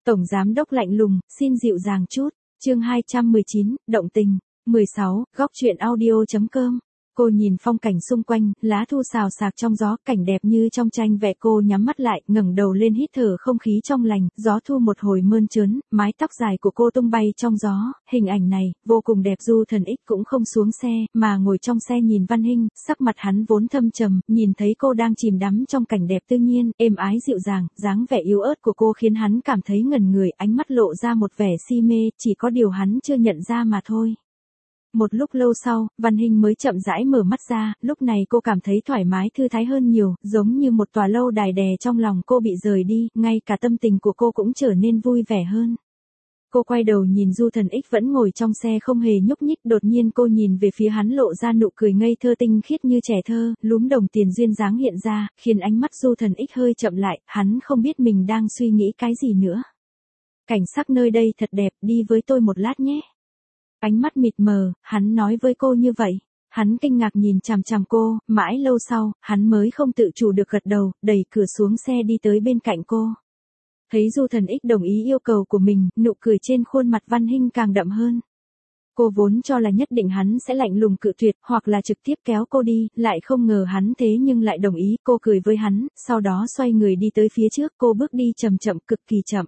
Tổng giám đốc lạnh lùng, xin dịu dàng chút. Chương 219, động tình. 16, góc truyện audio.com. Cô nhìn phong cảnh xung quanh, lá thu xào xạc trong gió, cảnh đẹp như trong tranh vẽ. Cô nhắm mắt lại, ngẩng đầu lên hít thở không khí trong lành, gió thu một hồi mơn trớn, mái tóc dài của cô tung bay trong gió, hình ảnh này, vô cùng đẹp. Du Thần Ích cũng không xuống xe, mà ngồi trong xe nhìn Văn Hinh, sắc mặt hắn vốn thâm trầm, nhìn thấy cô đang chìm đắm trong cảnh đẹp tự nhiên, êm ái dịu dàng, dáng vẻ yếu ớt của cô khiến hắn cảm thấy ngẩn người, ánh mắt lộ ra một vẻ si mê, chỉ có điều hắn chưa nhận ra mà thôi. Một lúc lâu sau, Văn Hinh mới chậm rãi mở mắt ra, lúc này cô cảm thấy thoải mái thư thái hơn nhiều, giống như một tòa lâu đài đè trong lòng cô bị rời đi, ngay cả tâm tình của cô cũng trở nên vui vẻ hơn. Cô quay đầu nhìn Du Thần Ích vẫn ngồi trong xe không hề nhúc nhích, đột nhiên cô nhìn về phía hắn lộ ra nụ cười ngây thơ tinh khiết như trẻ thơ, lúm đồng tiền duyên dáng hiện ra, khiến ánh mắt Du Thần Ích hơi chậm lại, hắn không biết mình đang suy nghĩ cái gì nữa. Cảnh sắc nơi đây thật đẹp, đi với tôi một lát nhé. Ánh mắt mịt mờ, hắn nói với cô như vậy. Hắn kinh ngạc nhìn chằm chằm cô, mãi lâu sau, hắn mới không tự chủ được gật đầu, đẩy cửa xuống xe đi tới bên cạnh cô. Thấy Du Thần Ích đồng ý yêu cầu của mình, nụ cười trên khuôn mặt Văn Hinh càng đậm hơn. Cô vốn cho là nhất định hắn sẽ lạnh lùng cự tuyệt, hoặc là trực tiếp kéo cô đi, lại không ngờ hắn thế nhưng lại đồng ý. Cô cười với hắn, sau đó xoay người đi tới phía trước, cô bước đi chậm chậm, cực kỳ chậm.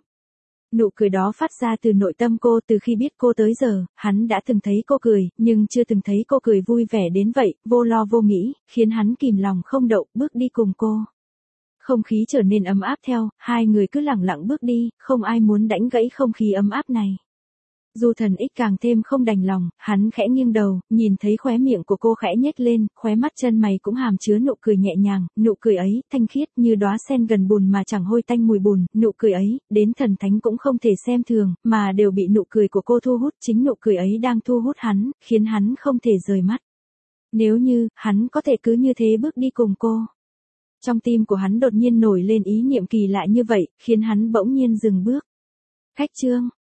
Nụ cười đó phát ra từ nội tâm cô. Từ khi biết cô tới giờ, hắn đã từng thấy cô cười, nhưng chưa từng thấy cô cười vui vẻ đến vậy, vô lo vô nghĩ, khiến hắn kìm lòng không đậu, bước đi cùng cô. Không khí trở nên ấm áp theo, hai người cứ lẳng lặng bước đi, không ai muốn đánh gãy không khí ấm áp này. Du Thần Ích càng thêm không đành lòng, hắn khẽ nghiêng đầu, nhìn thấy khóe miệng của cô khẽ nhếch lên, khóe mắt chân mày cũng hàm chứa nụ cười nhẹ nhàng, nụ cười ấy, thanh khiết như đóa sen gần bùn mà chẳng hôi tanh mùi bùn, nụ cười ấy, đến thần thánh cũng không thể xem thường, mà đều bị nụ cười của cô thu hút, chính nụ cười ấy đang thu hút hắn, khiến hắn không thể rời mắt. Nếu như, hắn có thể cứ như thế bước đi cùng cô. Trong tim của hắn đột nhiên nổi lên ý niệm kỳ lạ như vậy, khiến hắn bỗng nhiên dừng bước. Cách chương